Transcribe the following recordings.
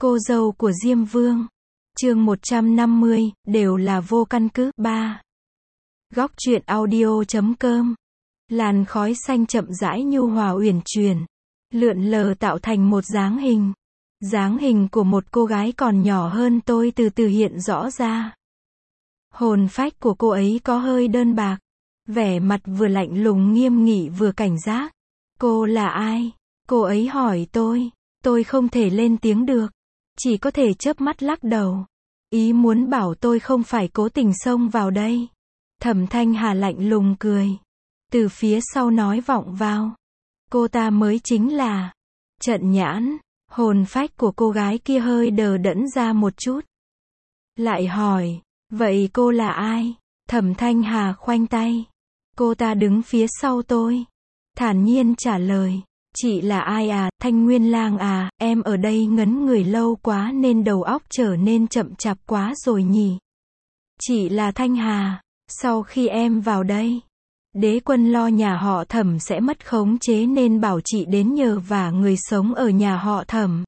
Cô dâu của Diêm Vương. Chương 150, đều là vô căn cứ. 3. Góc truyện audio.com. Làn khói xanh chậm rãi nhu hòa uyển chuyển, lượn lờ tạo thành một dáng hình. Dáng hình của một cô gái còn nhỏ hơn tôi từ từ hiện rõ ra. Hồn phách của cô ấy có hơi đơn bạc, vẻ mặt vừa lạnh lùng nghiêm nghị vừa cảnh giác. Cô là ai? Cô ấy hỏi tôi không thể lên tiếng được, chỉ có thể chớp mắt lắc đầu. Ý muốn bảo tôi không phải cố tình xông vào đây. Thẩm Thanh Hà lạnh lùng cười, từ phía sau nói vọng vào. Cô ta mới chính là Trận Nhãn. Hồn phách của cô gái kia hơi đờ đẫn ra một chút. Lại hỏi, vậy cô là ai? Thẩm Thanh Hà khoanh tay. Cô ta đứng phía sau tôi, thản nhiên trả lời. Chị là ai à? Thanh Nguyên Lang à? Em ở đây ngấn người lâu quá nên đầu óc trở nên chậm chạp quá rồi nhỉ? Chị là Thanh Hà. Sau khi em vào đây, đế quân lo nhà họ Thẩm sẽ mất khống chế nên bảo chị đến nhờ vả người sống ở nhà họ Thẩm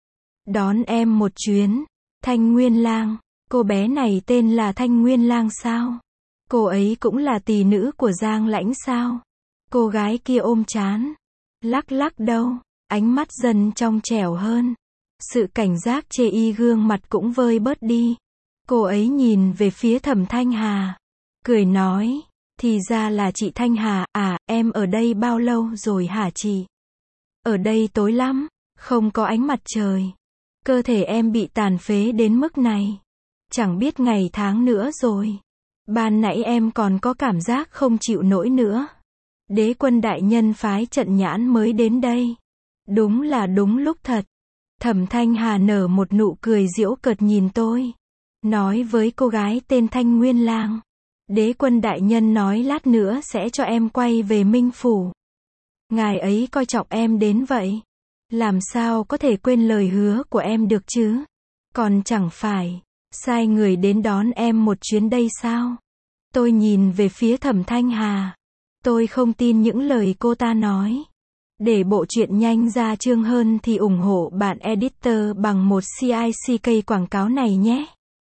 đón em một chuyến. Thanh Nguyên Lang, cô bé này tên là Thanh Nguyên Lang sao? Cô ấy cũng là tỳ nữ của Giang Lãnh sao? Cô gái kia ôm trán, lắc lắc đầu, ánh mắt dần trong trẻo hơn. Sự cảnh giác chê y gương mặt cũng vơi bớt đi. Cô ấy nhìn về phía Thẩm Thanh Hà, cười nói, thì ra là chị Thanh Hà à? Em ở đây bao lâu rồi hả chị? Ở đây tối lắm, không có ánh mặt trời. Cơ thể em bị tàn phế đến mức này, chẳng biết ngày tháng nữa rồi. Ban nãy em còn có cảm giác không chịu nổi nữa. Đế quân đại nhân phái Trận Nhãn mới đến đây. Đúng là đúng lúc thật. Thẩm Thanh Hà nở một nụ cười giễu cợt nhìn tôi, nói với cô gái tên Thanh Nguyên Lang, đế quân đại nhân nói lát nữa sẽ cho em quay về Minh Phủ. Ngài ấy coi trọng em đến vậy, làm sao có thể quên lời hứa của em được chứ? Còn chẳng phải sai người đến đón em một chuyến đây sao? Tôi nhìn về phía Thẩm Thanh Hà. Tôi không tin những lời cô ta nói. Để bộ truyện nhanh ra chương hơn thì ủng hộ bạn editor bằng một CICK quảng cáo này nhé.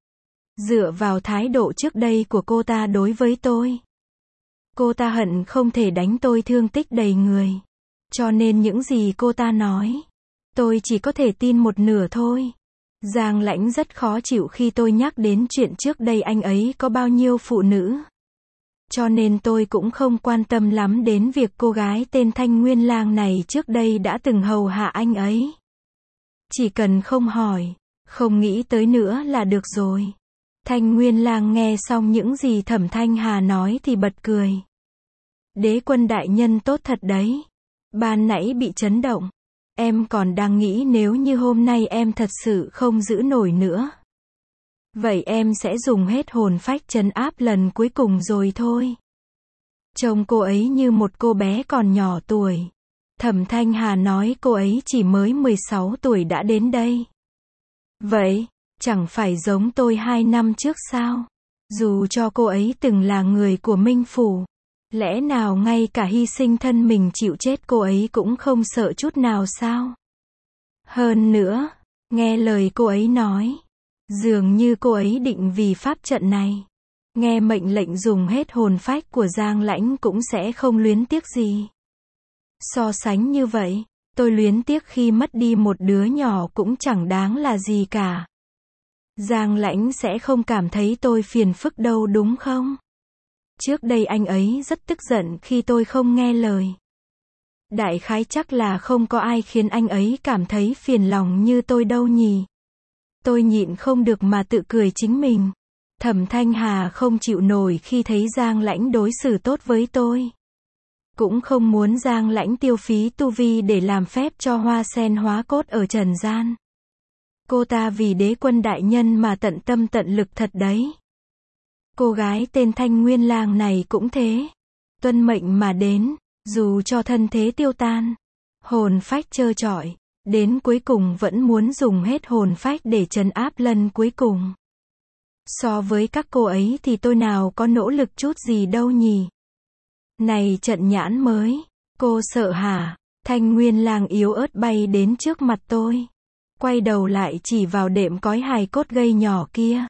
Dựa vào thái độ trước đây của cô ta đối với tôi, cô ta hận không thể đánh tôi thương tích đầy người. Cho nên những gì cô ta nói, tôi chỉ có thể tin một nửa thôi. Giang Lãnh rất khó chịu khi tôi nhắc đến chuyện trước đây anh ấy có bao nhiêu phụ nữ. Cho nên tôi cũng không quan tâm lắm đến việc cô gái tên Thanh Nguyên Lang này trước đây đã từng hầu hạ anh ấy. Chỉ cần không hỏi, không nghĩ tới nữa là được rồi. Thanh Nguyên Lang nghe xong những gì Thẩm Thanh Hà nói thì bật cười. Đế quân đại nhân tốt thật đấy. Ban nãy bị chấn động. Em còn đang nghĩ nếu như hôm nay em thật sự không giữ nổi nữa, vậy em sẽ dùng hết hồn phách trấn áp lần cuối cùng rồi thôi. Trông cô ấy như một cô bé còn nhỏ tuổi. Thẩm Thanh Hà nói cô ấy chỉ mới 16 tuổi đã đến đây. Vậy, chẳng phải giống tôi 2 năm trước sao? Dù cho cô ấy từng là người của Minh Phủ, lẽ nào ngay cả hy sinh thân mình chịu chết cô ấy cũng không sợ chút nào sao? Hơn nữa, nghe lời cô ấy nói, dường như cô ấy định vì pháp trận này, nghe mệnh lệnh dùng hết hồn phách của Giang Lãnh cũng sẽ không luyến tiếc gì. So sánh như vậy, tôi luyến tiếc khi mất đi một đứa nhỏ cũng chẳng đáng là gì cả. Giang Lãnh sẽ không cảm thấy tôi phiền phức đâu đúng không? Trước đây anh ấy rất tức giận khi tôi không nghe lời. Đại khái chắc là không có ai khiến anh ấy cảm thấy phiền lòng như tôi đâu nhỉ. Tôi nhịn không được mà tự cười chính mình. Thẩm Thanh Hà không chịu nổi khi thấy Giang Lãnh đối xử tốt với tôi. Cũng không muốn Giang Lãnh tiêu phí tu vi để làm phép cho hoa sen hóa cốt ở trần gian. Cô ta vì đế quân đại nhân mà tận tâm tận lực thật đấy. Cô gái tên Thanh Nguyên Lang này cũng thế. Tuân mệnh mà đến, dù cho thân thế tiêu tan, hồn phách trơ trọi, đến cuối cùng vẫn muốn dùng hết hồn phách để trấn áp lần cuối cùng. So với các cô ấy thì tôi nào có nỗ lực chút gì đâu nhỉ. Này Trận Nhãn mới, cô sợ hả? Thanh Nguyên Lang yếu ớt bay đến trước mặt tôi. quay đầu lại chỉ vào đệm cói hài cốt gây nhỏ kia.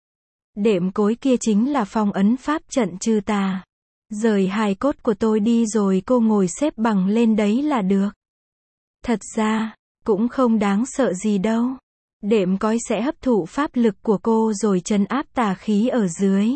Đệm cối kia chính là phong ấn pháp trận trừ tà. Rời hài cốt của tôi đi rồi cô ngồi xếp bằng lên đấy là được. Thật ra, cũng không đáng sợ gì đâu. Đệm cói sẽ hấp thụ pháp lực của cô rồi trấn áp tà khí ở dưới.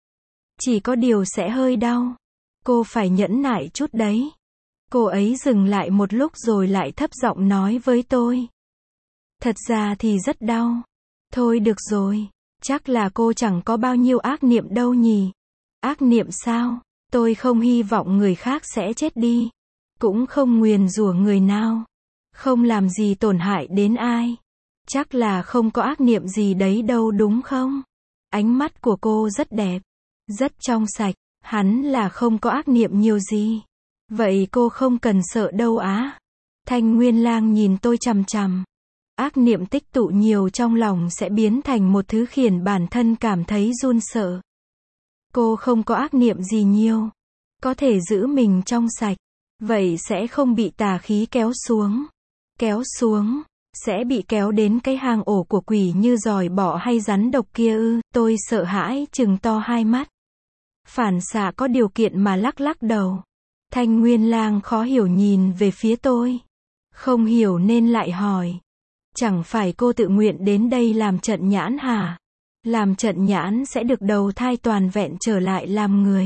Chỉ có điều sẽ hơi đau. Cô phải nhẫn nại chút đấy. Cô ấy dừng lại một lúc rồi lại thấp giọng nói với tôi. Thật ra thì rất đau. Thôi được rồi. Chắc là cô chẳng có bao nhiêu ác niệm đâu nhỉ. Ác niệm sao? Tôi không hy vọng người khác sẽ chết đi. Cũng không nguyền rủa người nào. Không làm gì tổn hại đến ai. Chắc là không có ác niệm gì đấy đâu đúng không? Ánh mắt của cô rất đẹp. Rất trong sạch. Hắn là không có ác niệm nhiều gì. Vậy cô không cần sợ đâu á. Thanh Nguyên Lang nhìn tôi chằm chằm. Ác niệm tích tụ nhiều trong lòng sẽ biến thành một thứ khiến bản thân cảm thấy run sợ. Cô không có ác niệm gì nhiều. Có thể giữ mình trong sạch. Vậy sẽ không bị tà khí kéo xuống. Kéo xuống. Sẽ bị kéo đến cái hang ổ của quỷ như giòi bọ hay rắn độc kia ư. Tôi sợ hãi trừng to hai mắt. Phản xạ có điều kiện mà lắc lắc đầu. Thanh Nguyên Lang khó hiểu nhìn về phía tôi. Không hiểu nên lại hỏi. Chẳng phải cô tự nguyện đến đây làm trận nhãn hả? Làm trận nhãn sẽ được đầu thai toàn vẹn trở lại làm người.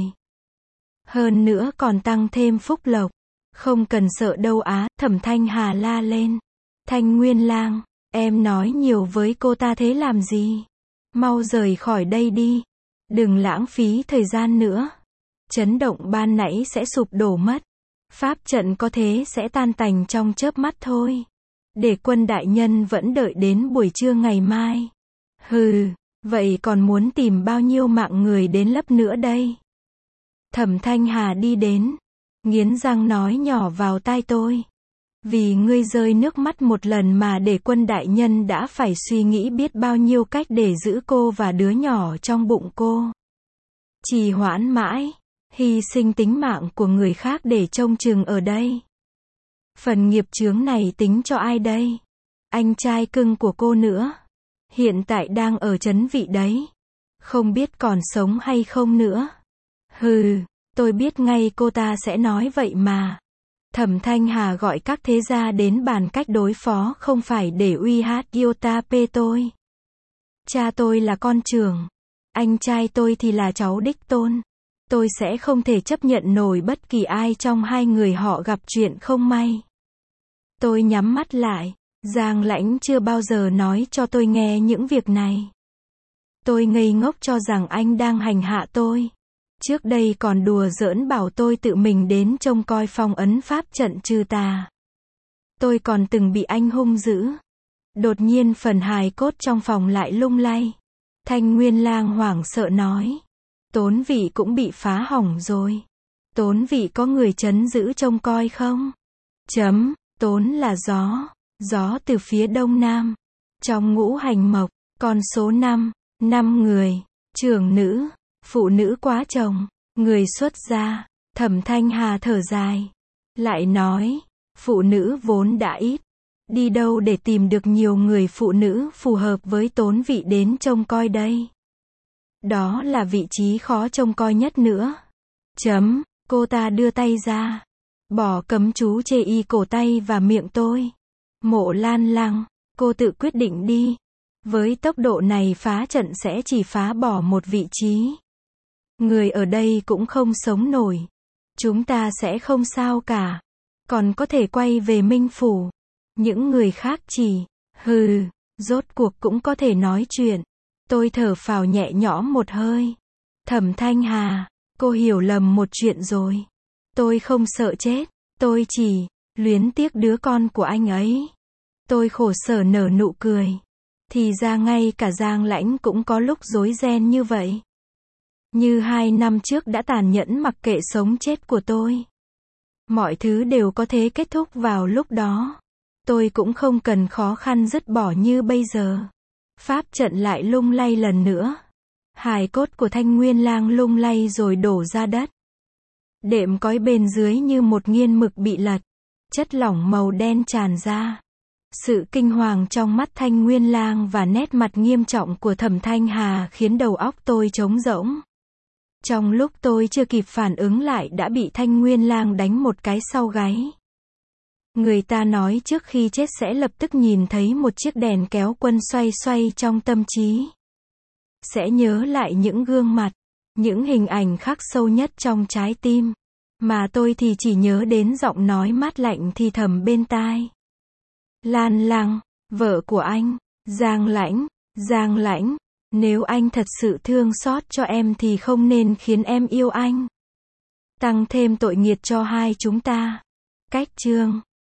Hơn nữa còn tăng thêm phúc lộc. Không cần sợ đâu á, Thẩm Thanh Hà la lên. Thanh Nguyên Lang, em nói nhiều với cô ta thế làm gì? Mau rời khỏi đây đi. Đừng lãng phí thời gian nữa. Chấn động ban nãy sẽ sụp đổ mất. Pháp trận có thế sẽ tan tành trong chớp mắt thôi. Để quân đại nhân vẫn đợi đến buổi trưa ngày mai. Hừ, vậy còn muốn tìm bao nhiêu mạng người đến lấp nữa đây? Thẩm Thanh Hà đi đến. Nghiến răng nói nhỏ vào tai tôi. Vì ngươi rơi nước mắt một lần mà để quân đại nhân đã phải suy nghĩ biết bao nhiêu cách để giữ cô và đứa nhỏ trong bụng cô. Trì hoãn mãi. Hy sinh tính mạng của người khác để trông chừng ở đây. Phần nghiệp chướng này tính cho ai đây? Anh trai cưng của cô nữa. Hiện tại đang ở trấn vị đấy. Không biết còn sống hay không nữa. Hừ, tôi biết ngay cô ta sẽ nói vậy mà. Thẩm Thanh Hà gọi các thế gia đến bàn cách đối phó không phải để uy hát Yotape tôi. Cha tôi là con trưởng. Anh trai tôi thì là cháu đích tôn. Tôi sẽ không thể chấp nhận nổi bất kỳ ai trong hai người họ gặp chuyện không may. Tôi nhắm mắt lại. Giang Lãnh chưa bao giờ nói cho tôi nghe những việc này. Tôi ngây ngốc cho rằng anh đang hành hạ tôi. Trước đây còn đùa giỡn bảo tôi tự mình đến trông coi phong ấn pháp trận trừ tà. Tôi còn từng bị anh hung dữ. Đột nhiên phần hài cốt trong phòng lại lung lay. Thanh Nguyên Lang hoảng sợ nói. Tốn vị cũng bị phá hỏng rồi. Tốn vị có người trấn giữ trông coi không? Tốn là gió. Gió từ phía đông nam. Trong ngũ hành mộc, con số 5, 5 người. Trưởng nữ, phụ nữ quá chồng, người xuất gia. Thẩm Thanh Hà thở dài. Lại nói, phụ nữ vốn đã ít. Đi đâu để tìm được nhiều người phụ nữ phù hợp với Tốn vị đến trông coi đây? Đó là vị trí khó trông coi nhất nữa. Cô ta đưa tay ra. Bỏ cấm chú chê y cổ tay và miệng tôi. Mộ Lan Lăng, cô tự quyết định đi. Với tốc độ này phá trận sẽ chỉ phá bỏ một vị trí. Người ở đây cũng không sống nổi. Chúng ta sẽ không sao cả. Còn có thể quay về Minh Phủ. Những người khác chỉ, rốt cuộc cũng có thể nói chuyện. Tôi thở phào nhẹ nhõm một hơi. Thẩm Thanh Hà, cô hiểu lầm một chuyện rồi. Tôi không sợ chết. Tôi chỉ luyến tiếc đứa con của anh ấy. Tôi khổ sở nở nụ cười. Thì ra ngay cả Giang Lãnh cũng có lúc rối ren như vậy. Như 2 năm trước đã tàn nhẫn mặc kệ sống chết của tôi. Mọi thứ đều có thể kết thúc vào lúc đó. Tôi cũng không cần khó khăn dứt bỏ như bây giờ. Pháp trận lại lung lay lần nữa. Hài cốt của Thanh Nguyên Lang lung lay rồi đổ ra đất. Đệm cói bên dưới như một nghiên mực bị lật. Chất lỏng màu đen tràn ra. Sự kinh hoàng trong mắt Thanh Nguyên Lang và nét mặt nghiêm trọng của Thẩm Thanh Hà khiến đầu óc tôi trống rỗng. Trong lúc tôi chưa kịp phản ứng lại đã bị Thanh Nguyên Lang đánh một cái sau gáy. Người ta nói trước khi chết sẽ lập tức nhìn thấy một chiếc đèn kéo quân xoay xoay trong tâm trí. Sẽ nhớ lại những gương mặt, những hình ảnh khắc sâu nhất trong trái tim. Mà tôi thì chỉ nhớ đến giọng nói mát lạnh thì thầm bên tai. Lan Lăng, vợ của anh, Giang Lãnh, nếu anh thật sự thương xót cho em thì không nên khiến em yêu anh. Tăng thêm tội nghiệt cho hai chúng ta. Cách chương